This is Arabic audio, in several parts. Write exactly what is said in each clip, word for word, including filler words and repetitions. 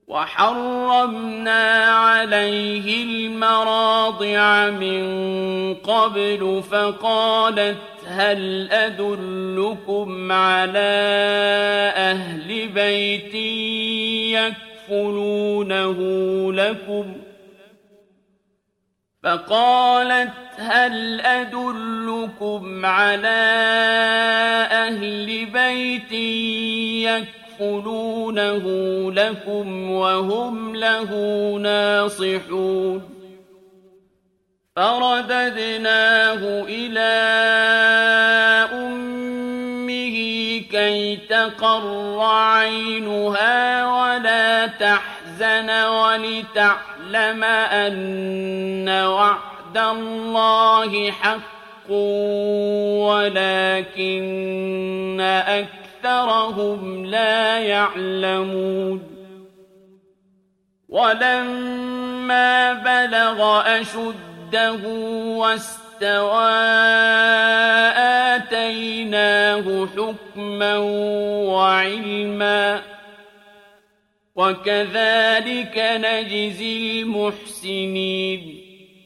وحرمنا عليه المراضع من قبل فقالت هل أدلكم على أهل بيت يكفلونه لكم فقالت هل أدلكم على أهل بيت يكفلونه لكم وهم له ناصحون فرددناه إلى أمه كي تقر عينها ولا تحزن ولتعلم أن وعد الله حق ولكن أكثرهم لا يعلمون ولما بلغ أشده واستوى آتيناه حكما وعلما وكذلك نجزي المحسنين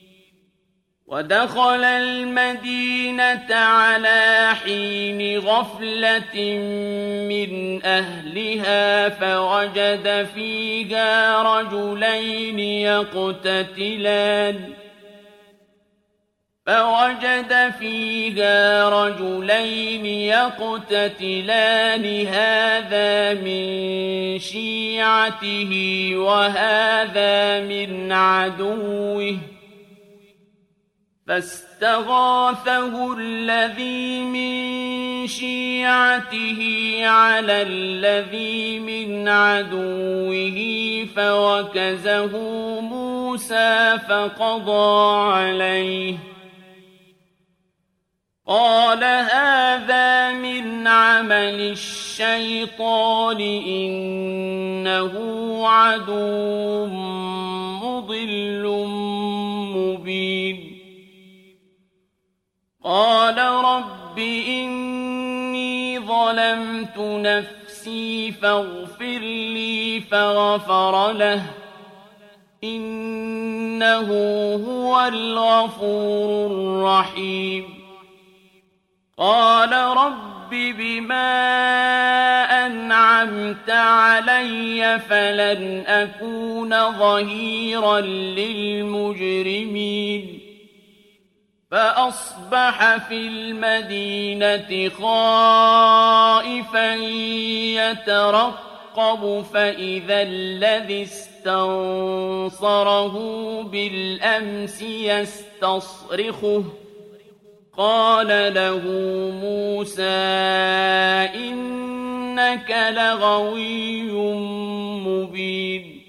ودخل المدينة على حين غفلة من أهلها فوجد فيها رجلين يقتتلان فوجد فيها رجلين يقتتلان هذا من شيعته وهذا من عدوه فاستغاثه الذي من شيعته على الذي من عدوه فوكزه موسى فقضى عليه قال هذا من عمل الشيطان إنه عدو مضل مبين قال رب إني ظلمت نفسي فاغفر لي فغفر له إنه هو الغفور الرحيم قال رب بما أنعمت علي فلن أكون ظهيرا للمجرمين فأصبح في المدينة خائفا يترقب فإذا الذي استنصره بالأمس يستصرخه قال له موسى إنك لغوي مبين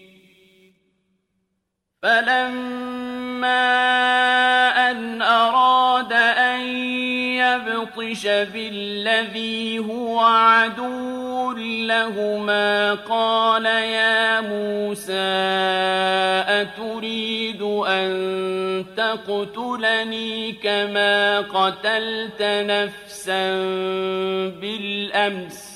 فلما أن أراد أن يبطش بالذي هو عدو لهما قال يا موسى أتريد أن تقتلني كما قتلت نفسا بالأمس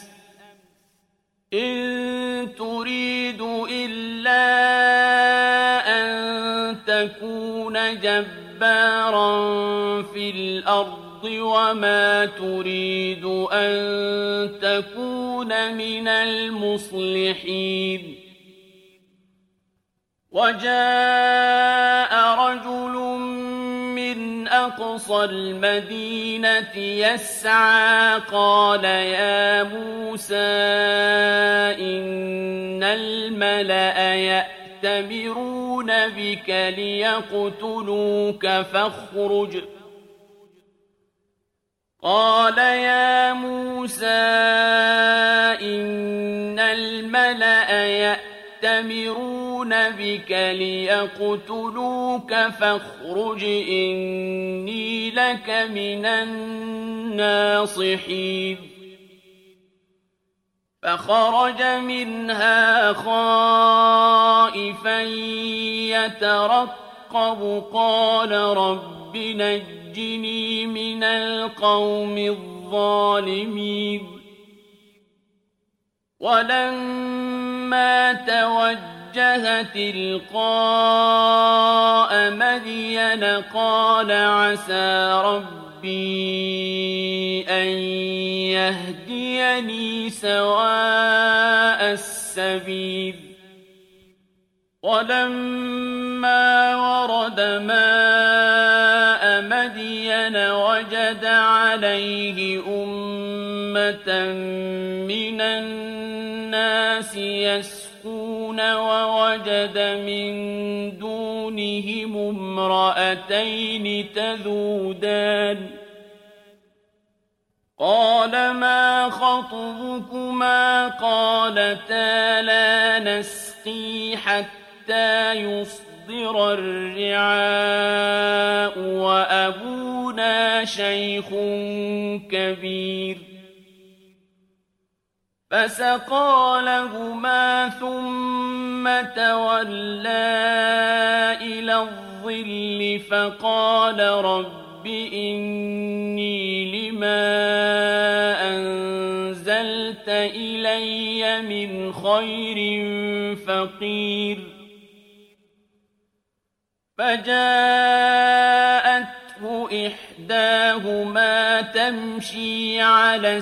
إن تريد إلا أن تكون جبارا في الأرض وما تريد أن تكون من المصلحين وجاء رجل من أقصى المدينة يسعى قال يا موسى إن الملأ يأتمرون بك ليقتلوك فاخرج قال يا موسى إن الملأ يأتمرون بك ليقتلوك فاخرج إني لك من الناصحين فخرج منها خائفا يترقب قال رب نجني من القوم الظالمين ولما توجه تلقاء مدين قال عسى ربي أن يهديني سواء السبيل ولما ورد ماء مدين وجد عليه أمة من الناس يسقون ووجد من دونهم امرأتين تذودان قال ما خطبكما قالتا لا نسقي حتى يصدر الرعاء وأبونا شيخ كبير فسقى لهما ثم تولى إلى الظل فقال رب إني لما أنزلت إلي من خير فقير فجاءته إحداهما تمشي على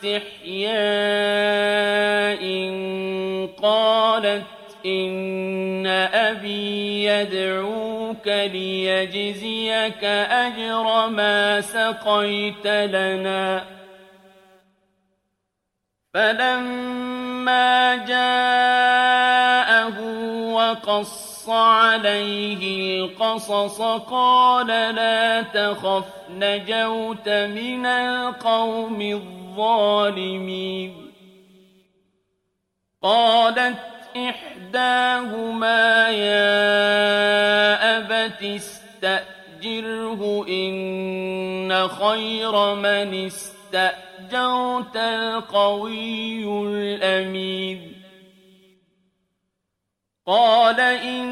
استحياء قالت إن أبي يدعوك ليجزيك أجر ما سقيت لنا فلما جاءه وقص عليه القصص قال لا تخف نجوت من القوم الظالمين قالت إحداهما يا أبت استأجره إن خير من استأجرت القوي الأمين قال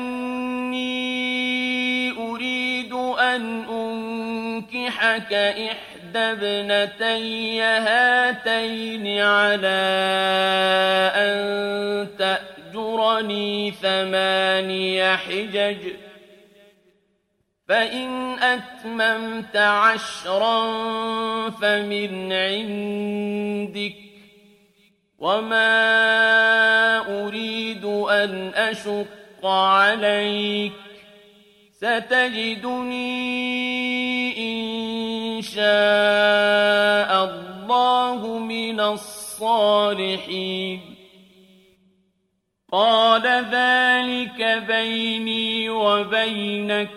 إني أريد أن أنكحك إحدى ابنتي هاتين على أن تأجرني ثماني حجج فإن أتممت عشرا فمن عندك وما أريد أن أشق عليك ستجدني إن شاء الله من الصالحين قال ذلك بيني وبينك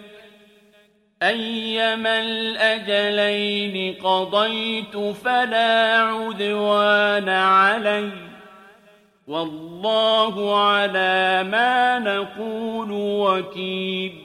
أيما الأجلين قضيت فلا عدوان علي والله على ما نقول وكيل